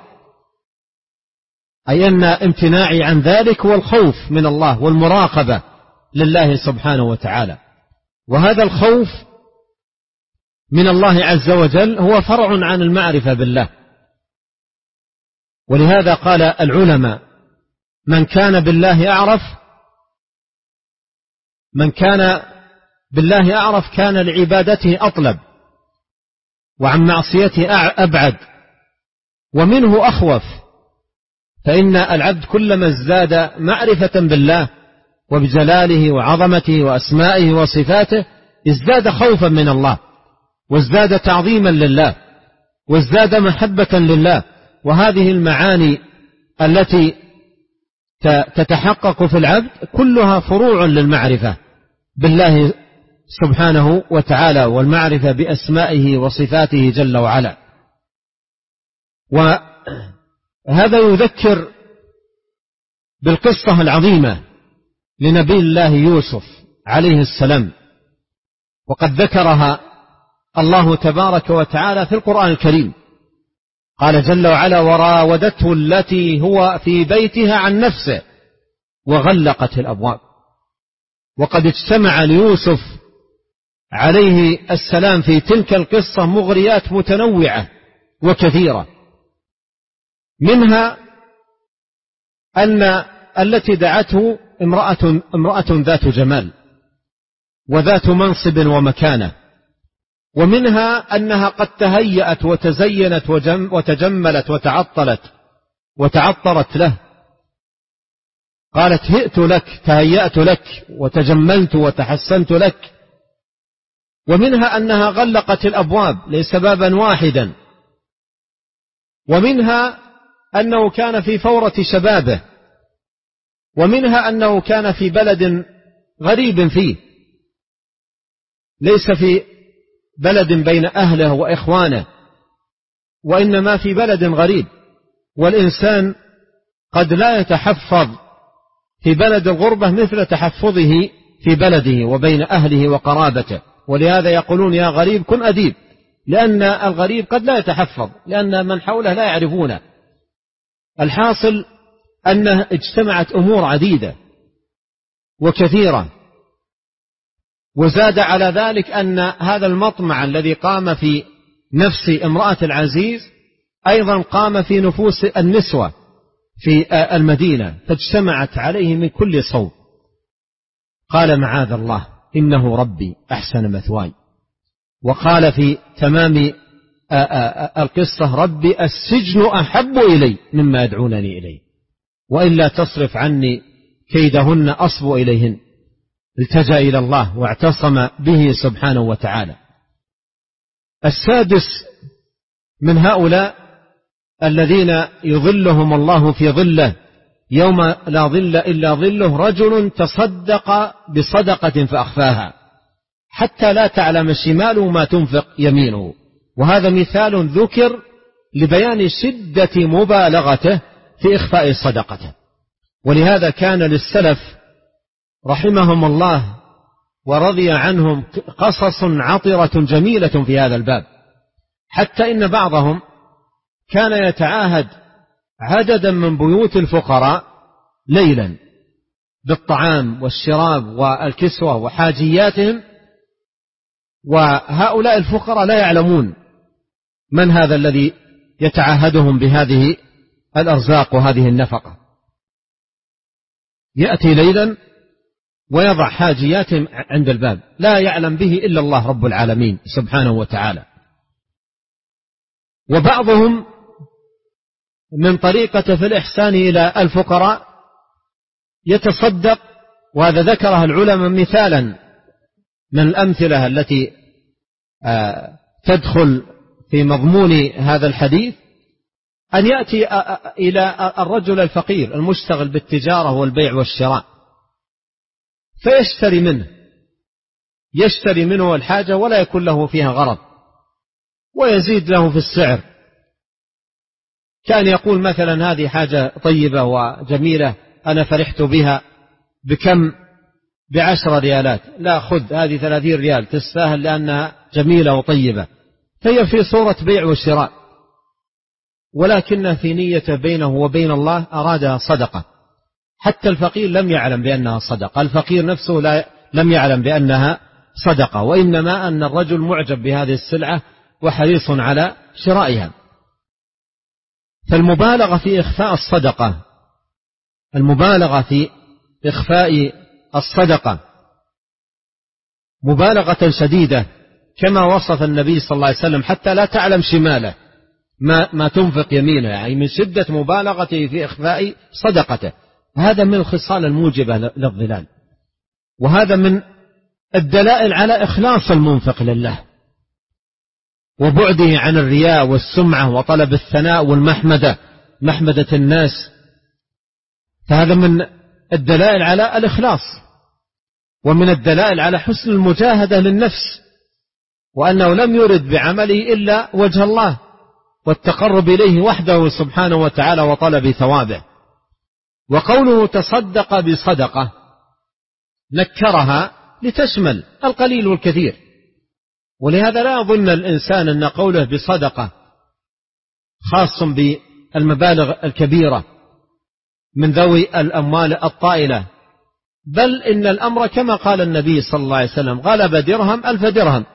أي أن امتناعي عن ذلك والخوف من الله والمراقبة لله سبحانه وتعالى. وهذا الخوف من الله عز وجل هو فرع عن المعرفة بالله. ولهذا قال العلماء: من كان بالله أعرف كان لعبادته أطلب، وعن معصيته أبعد، ومنه أخوف. فإن العبد كلما ازداد معرفة بالله وبجلاله وعظمته وأسمائه وصفاته ازداد خوفا من الله، وازداد تعظيما لله، وازداد محبة لله. وهذه المعاني التي تتحقق في العبد كلها فروع للمعرفة بالله سبحانه وتعالى، والمعرفة بأسمائه وصفاته جل وعلا. وهذا يذكر بالقصة العظيمة لنبي الله يوسف عليه السلام، وقد ذكرها الله تبارك وتعالى في القرآن الكريم. قال جل وعلا: وراودته التي هو في بيتها عن نفسه وغلقت الأبواب. وقد اجتمع ليوسف عليه السلام في تلك القصة مغريات متنوعة وكثيرة، منها أن التي دعته امرأة ذات جمال وذات منصب ومكانة، ومنها أنها قد تهيأت وتزينت وتجملت وتعطرت له، قالت: هئت لك، تهيأت لك وتجملت وتحسنت لك. ومنها أنها غلقت الأبواب ليس بابا واحدا، ومنها أنه كان في فورة شبابه، ومنها أنه كان في بلد غريب فيه، ليس في بلد بين أهله وإخوانه، وإنما في بلد غريب. والإنسان قد لا يتحفظ في بلد الغربة مثل تحفظه في بلده وبين أهله وقرابته، ولهذا يقولون: يا غريب كن أديب، لأن الغريب قد لا يتحفظ، لأن من حوله لا يعرفونه. الحاصل أنه اجتمعت أمور عديدة وكثيرة، وزاد على ذلك أن هذا المطمع الذي قام في نفس امرأة العزيز أيضا قام في نفوس النسوة في المدينة، فاجتمعت عليه من كل صوب. قال: معاذ الله، إنه ربي أحسن مثواي. وقال في تمام القصة: ربي السجن أحب إلي مما يدعونني إليه، وإلا تصرف عني كيدهن أصب إليهن. التجأ إلى الله واعتصم به سبحانه وتعالى. السادس من هؤلاء الذين يظلهم الله في ظله يوم لا ظل إلا ظله: رجل تصدق بصدقة فأخفاها حتى لا تعلم شماله ما تنفق يمينه. وهذا مثال ذكر لبيان شدة مبالغته في إخفاء صدقته. ولهذا كان للسلف رحمهم الله ورضي عنهم قصص عطرة جميلة في هذا الباب، حتى إن بعضهم كان يتعاهد عددا من بيوت الفقراء ليلا بالطعام والشراب والكسوة وحاجياتهم، وهؤلاء الفقراء لا يعلمون من هذا الذي يتعاهدهم بهذه الأرزاق وهذه النفقة. يأتي ليلا ويضع حاجياتهم عند الباب، لا يعلم به إلا الله رب العالمين سبحانه وتعالى. وبعضهم من طريقة في الإحسان إلى الفقراء يتصدق، وهذا ذكرها العلماء مثالا من الأمثلة التي تدخل في مضمون هذا الحديث، أن يأتي إلى الرجل الفقير المشتغل بالتجارة والبيع والشراء يشتري منه الحاجة ولا يكون له فيها غرض، ويزيد له في السعر. كان يقول مثلا: هذه حاجة طيبة وجميلة أنا فرحت بها، بكم؟ ب10 ريالات. لا، خذ هذه 30 ريال تستاهل لأنها جميلة وطيبة. فهي في صورة بيع وشراء، ولكن في نية بينه وبين الله أرادها صدقة. حتى الفقير لم يعلم بأنها صدقة، الفقير نفسه لم يعلم بأنها صدقة، وإنما أن الرجل معجب بهذه السلعة وحريص على شرائها. فالمبالغة في إخفاء الصدقة مبالغة شديدة، كما وصف النبي صلى الله عليه وسلم: حتى لا تعلم شماله ما تنفق يمينه، يعني من شدة مبالغته في إخفاء صدقته. هذا من الخصال الموجبة للظلال، وهذا من الدلائل على إخلاص المنفق لله وبعده عن الرياء والسمعة وطلب الثناء والمحمدة، محمدة الناس. فهذا من الدلائل على الإخلاص، ومن الدلائل على حسن المجاهدة للنفس، وأنه لم يرد بعمله إلا وجه الله، والتقرب إليه وحده سبحانه وتعالى وطلب ثوابه. وقوله تصدق بصدقة نكرها لتشمل القليل والكثير، ولهذا لا يظن الإنسان أن قوله بصدقة خاص بالمبالغ الكبيرة من ذوي الأموال الطائلة، بل إن الأمر كما قال النبي صلى الله عليه وسلم: غلب درهم 1000 درهم.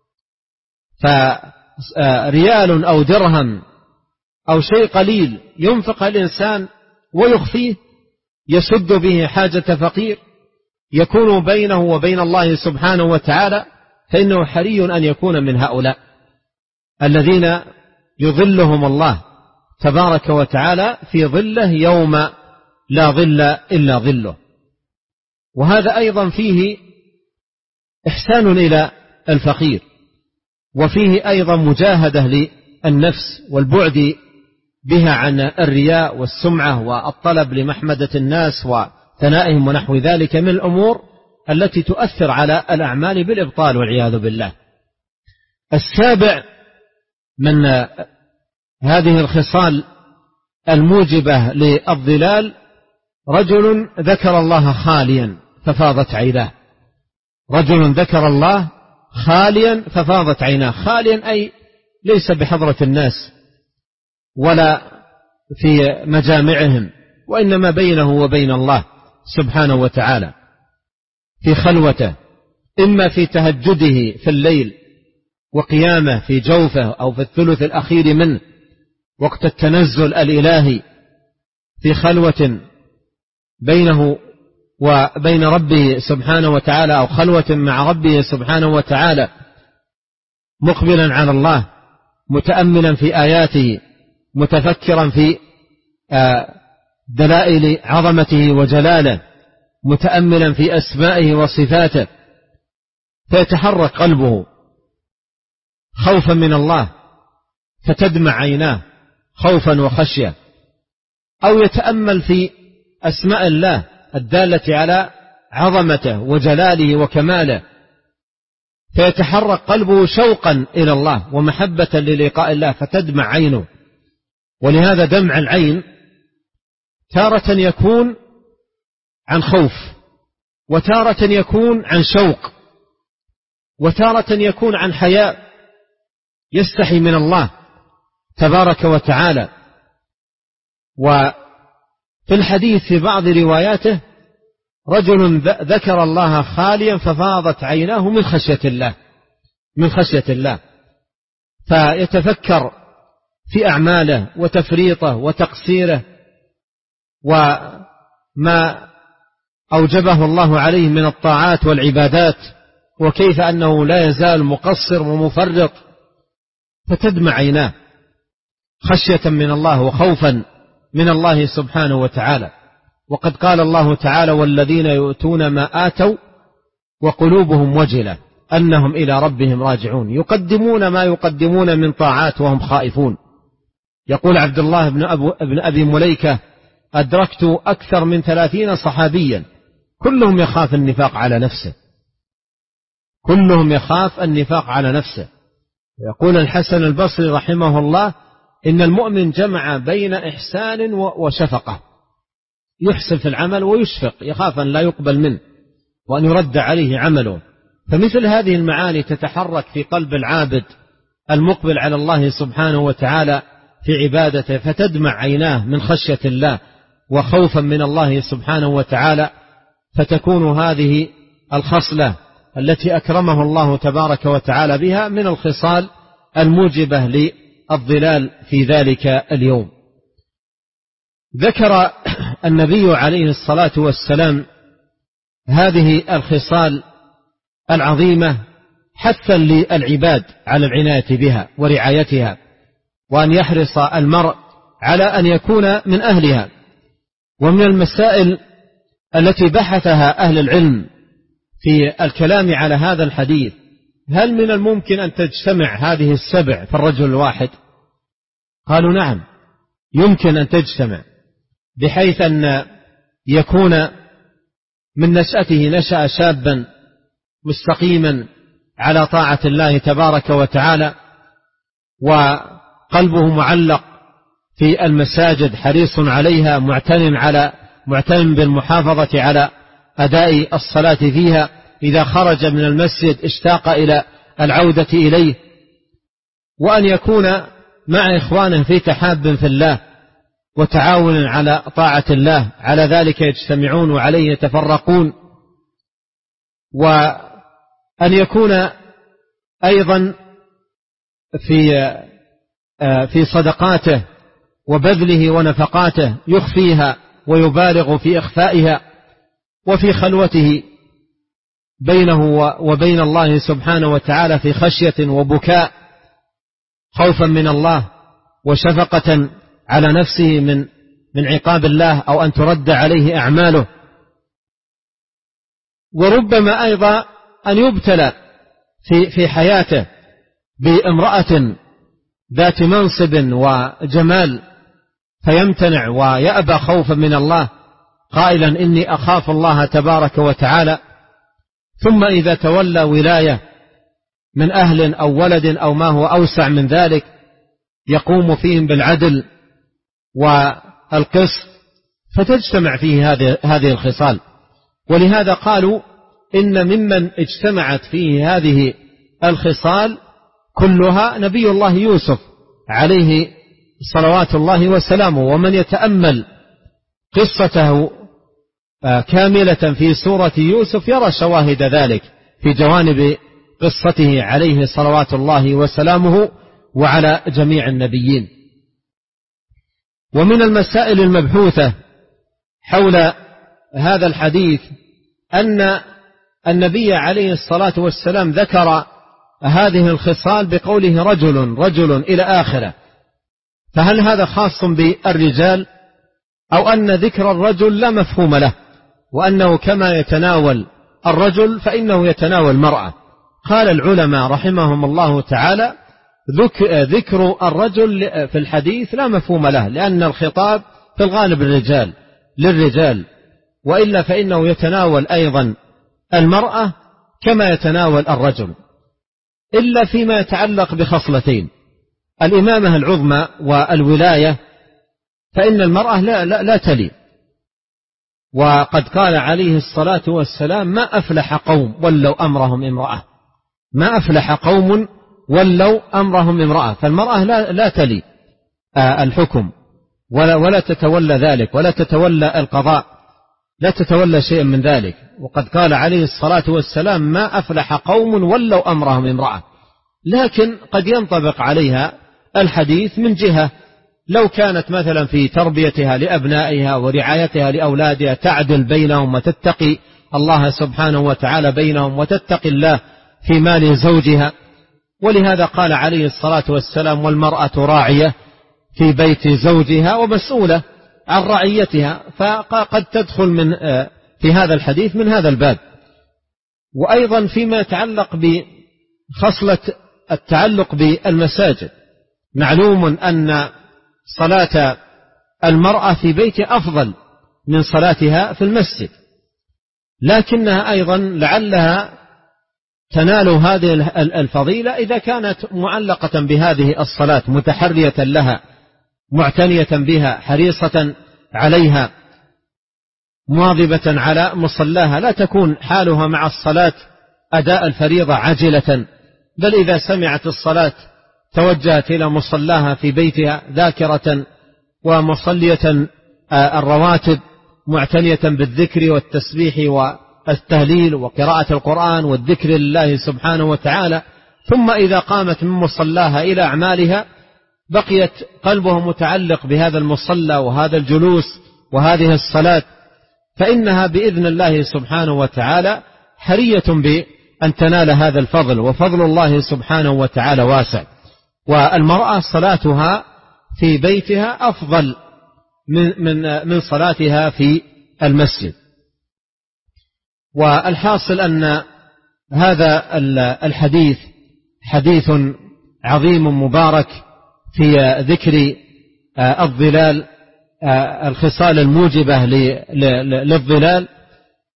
فريال أو درهم أو شيء قليل ينفق الإنسان ويخفيه يسد به حاجة فقير يكون بينه وبين الله سبحانه وتعالى، فإنه حري أن يكون من هؤلاء الذين يظلهم الله تبارك وتعالى في ظله يوم لا ظل إلا ظله. وهذا أيضا فيه إحسان إلى الفقير، وفيه أيضا مجاهدة للنفس والبعد بها عن الرياء والسمعة والطلب لمحمدة الناس وثنائهم ونحو ذلك من الأمور التي تؤثر على الأعمال بالإبطال والعياذ بالله. السابع من هذه الخصال الموجبة للضلال: رجل ذكر الله خاليا ففاضت عيناه. رجل ذكر الله خاليا ففاضت عيناه. خاليا أي ليس بحضرة الناس ولا في مجامعهم، وإنما بينه وبين الله سبحانه وتعالى في خلوته، إما في تهجده في الليل وقيامه في جوفه أو في الثلث الأخير منه وقت التنزل الإلهي، في خلوة بينه وبين ربه سبحانه وتعالى، أو خلوة مع ربه سبحانه وتعالى، مقبلا على الله، متأملا في آياته، متفكرا في دلائل عظمته وجلاله، متأملا في أسمائه وصفاته، فيتحرك قلبه خوفا من الله فتدمع عيناه خوفا وخشية، أو يتأمل في أسماء الله الدالة على عظمته وجلاله وكماله فيتحرك قلبه شوقا إلى الله ومحبة للقاء الله فتدمع عينه. ولهذا دمع العين تارة يكون عن خوف، وتارة يكون عن شوق، وتارة يكون عن حياء، يستحي من الله تبارك وتعالى. وفي الحديث في بعض رواياته: رجل ذكر الله خاليا ففاضت عيناه من خشية الله، من خشية الله، فيتفكر في أعماله وتفريطه وتقصيره وما أوجبه الله عليه من الطاعات والعبادات، وكيف أنه لا يزال مقصر ومفرط، فتدمع عيناه خشية من الله وخوفا من الله سبحانه وتعالى. وقد قال الله تعالى: والذين يؤتون ما آتوا وقلوبهم وجلة أنهم إلى ربهم راجعون، يقدمون ما يقدمون من طاعات وهم خائفون. يقول عبد الله بن أبي مليكة: أدركت أكثر من 30 صحابيا كلهم يخاف النفاق على نفسه، كلهم يخاف النفاق على نفسه. يقول الحسن البصري رحمه الله: إن المؤمن جمع بين إحسان وشفقة، يحسن في العمل ويشفق، يخاف أن لا يقبل منه وأن يرد عليه عمله. فمثل هذه المعاني تتحرك في قلب العابد المقبل على الله سبحانه وتعالى في عبادته، فتدمع عيناه من خشية الله وخوفا من الله سبحانه وتعالى، فتكون هذه الخصلة التي أكرمه الله تبارك وتعالى بها من الخصال الموجبة للضلال في ذلك اليوم. ذكر النبي عليه الصلاة والسلام هذه الخصال العظيمة حثا للعباد على العناية بها ورعايتها، وأن يحرص المرء على أن يكون من أهلها. ومن المسائل التي بحثها أهل العلم في الكلام على هذا الحديث: هل من الممكن أن تجتمع هذه السبع في الرجل الواحد؟ قالوا نعم، يمكن أن تجتمع، بحيث أن يكون من نشأته نشأ شابا مستقيما على طاعة الله تبارك وتعالى، قلبه معلق في المساجد حريص عليها معتن بالمحافظة على أداء الصلاة فيها، إذا خرج من المسجد اشتاق إلى العودة إليه، وأن يكون مع إخوانه في تحاب في الله وتعاون على طاعة الله، على ذلك يجتمعون وعليه يتفرقون. وأن يكون أيضا في صدقاته وبذله ونفقاته يخفيها ويبالغ في إخفائها، وفي خلوته بينه وبين الله سبحانه وتعالى في خشية وبكاء، خوفا من الله وشفقة على نفسه من عقاب الله أو أن ترد عليه أعماله. وربما أيضا أن يبتلى في حياته بامرأة ذات منصب وجمال فيمتنع ويأبى خوفا من الله قائلا إني أخاف الله تبارك وتعالى، ثم إذا تولى ولاية من أهل أو ولد أو ما هو أوسع من ذلك يقوم فيهم بالعدل والقسط، فتجتمع فيه هذه الخصال. ولهذا قالوا إن ممن اجتمعت فيه هذه الخصال كلها نبي الله يوسف عليه صلوات الله وسلامه. ومن يتأمل قصته كاملة في سورة يوسف يرى شواهد ذلك في جوانب قصته عليه صلوات الله وسلامه وعلى جميع النبيين. ومن المسائل المبحوثة حول هذا الحديث أن النبي عليه الصلاة والسلام ذكر هذه الخصال بقوله رجل إلى آخره، فهل هذا خاص بالرجال أو أن ذكر الرجل لا مفهوم له، وأنه كما يتناول الرجل فإنه يتناول المرأة؟ قال العلماء رحمهم الله تعالى ذكر الرجل في الحديث لا مفهوم له، لأن الخطاب في الغالب للرجال، وإلا فإنه يتناول أيضا المرأة كما يتناول الرجل، إلا فيما يتعلق بخصلتين: الإمامة العظمى والولاية، فإن المرأة لا تلي. وقد قال عليه الصلاة والسلام: ما أفلح قوم ولوا أمرهم امرأة، ما أفلح قوم ولوا أمرهم امرأة. فالمرأة لا تلي الحكم ولا تتولى ذلك، ولا تتولى القضاء، لا تتولى شيئا من ذلك. وقد قال عليه الصلاة والسلام: ما أفلح قوم ولوا أمرهم امرأة. لكن قد ينطبق عليها الحديث من جهة لو كانت مثلا في تربيتها لأبنائها ورعايتها لأولادها تعدل بينهم وتتقي الله سبحانه وتعالى بينهم وتتقي الله في مال زوجها. ولهذا قال عليه الصلاة والسلام: والمرأة راعية في بيت زوجها ومسؤولة عن رعيتها. فقد تدخل في هذا الحديث من هذا الباب. وأيضا فيما يتعلق بخصلة التعلق بالمساجد، معلوم أن صلاة المرأة في بيت أفضل من صلاتها في المسجد، لكنها أيضا لعلها تنال هذه الفضيلة إذا كانت معلقة بهذه الصلاة، متحرية لها، معتنية بها، حريصة عليها، مواظبة على مصلاها، لا تكون حالها مع الصلاة أداء الفريضة عاجلة، بل إذا سمعت الصلاة توجهت إلى مصلاها في بيتها ذاكرة ومصلية الرواتب، معتنية بالذكر والتسبيح والتهليل وقراءة القرآن والذكر لله سبحانه وتعالى. ثم إذا قامت من مصلاها إلى أعمالها بقيت قلبها متعلق بهذا المصلى وهذا الجلوس وهذه الصلاة، فإنها بإذن الله سبحانه وتعالى حرية بأن تنال هذا الفضل، وفضل الله سبحانه وتعالى واسع. والمرأة صلاتها في بيتها أفضل من صلاتها في المسجد. والحاصل أن هذا الحديث حديث عظيم مبارك في ذكر الظلال، الخصال الموجبة للظلال،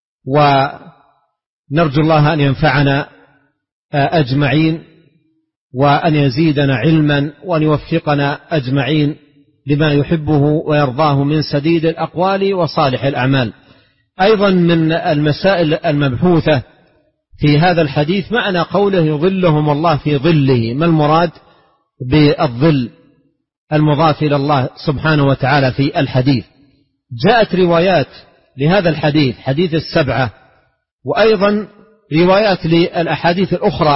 ونرجو الله أن ينفعنا أجمعين وأن يزيدنا علما وأن يوفقنا أجمعين لما يحبه ويرضاه من سديد الأقوال وصالح الأعمال. أيضا من المسائل المبحوثة في هذا الحديث معنى قوله يظلهم الله في ظله. ما المراد بالظل المضاف إلى الله سبحانه وتعالى في الحديث؟ جاءت روايات لهذا الحديث، حديث السبعة، وأيضا روايات للأحاديث الأخرى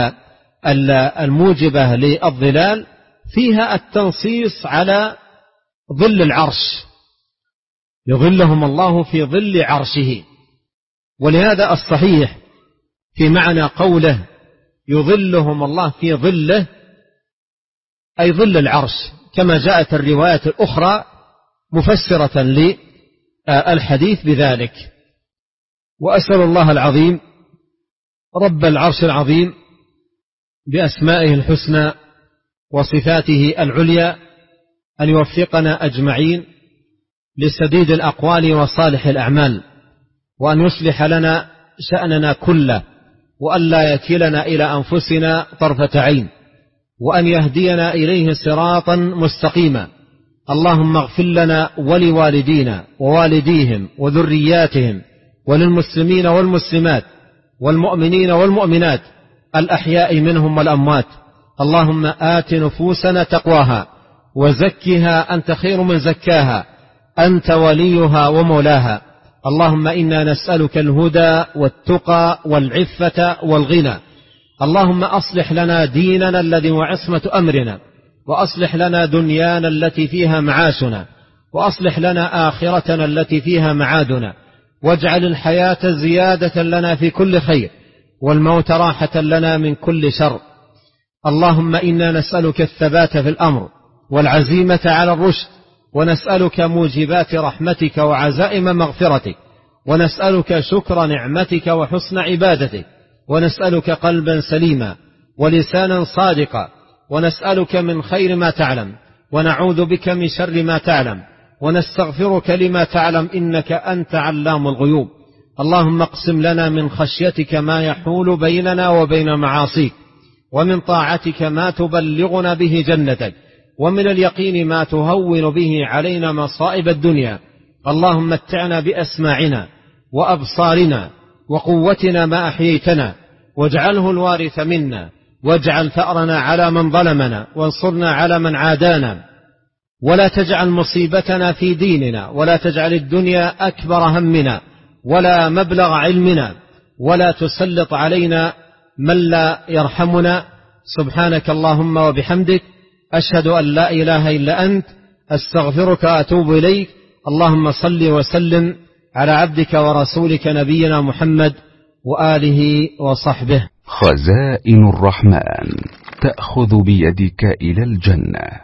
الموجبة للظلال فيها التنصيص على ظل العرش، يظلهم الله في ظل عرشه. ولهذا الصحيح في معنى قوله يظلهم الله في ظله أي ظل العرش، كما جاءت الروايات الأخرى مفسرة للحديث بذلك. وأسأل الله العظيم رب العرش العظيم بأسمائه الحسنى وصفاته العليا أن يوفقنا أجمعين لسديد الأقوال وصالح الأعمال، وأن يصلح لنا شأننا كله، وأن لا يكلنا إلى أنفسنا طرفة عين، وأن يهدينا إليه صراطا مستقيما. اللهم اغفر لنا ولوالدينا ووالديهم وذرياتهم وللمسلمين والمسلمات والمؤمنين والمؤمنات الأحياء منهم والأموات. اللهم آت نفوسنا تقواها وزكها أنت خير من زكاها، أنت وليها ومولاها. اللهم إنا نسألك الهدى والتقى والعفة والغنى. اللهم أصلح لنا ديننا الذي هو عصمة أمرنا، وأصلح لنا دنيانا التي فيها معاشنا، وأصلح لنا آخرتنا التي فيها معادنا، واجعل الحياة زيادة لنا في كل خير، والموت راحة لنا من كل شر. اللهم إنا نسألك الثبات في الأمر والعزيمة على الرشد، ونسألك موجبات رحمتك وعزائم مغفرتك، ونسألك شكر نعمتك وحسن عبادتك، ونسألك قلبا سليما ولسانا صادقا، ونسألك من خير ما تعلم، ونعوذ بك من شر ما تعلم، ونستغفرك لما تعلم إنك أنت علام الغيوب. اللهم اقسم لنا من خشيتك ما يحول بيننا وبين معاصيك، ومن طاعتك ما تبلغنا به جنتك، ومن اليقين ما تهون به علينا مصائب الدنيا. اللهم متعنا بأسماعنا وأبصارنا وقوتنا ما أحييتنا، واجعله الوارث منا، واجعل ثأرنا على من ظلمنا، وانصرنا على من عادانا، ولا تجعل مصيبتنا في ديننا، ولا تجعل الدنيا أكبر همنا ولا مبلغ علمنا، ولا تسلط علينا من لا يرحمنا. سبحانك اللهم وبحمدك، أشهد أن لا إله إلا أنت، أستغفرك وأتوب إليك. اللهم صل وسلم على عبدك ورسولك نبينا محمد وآله وصحبه. خزائن الرحمن تأخذ بيدك إلى الجنة.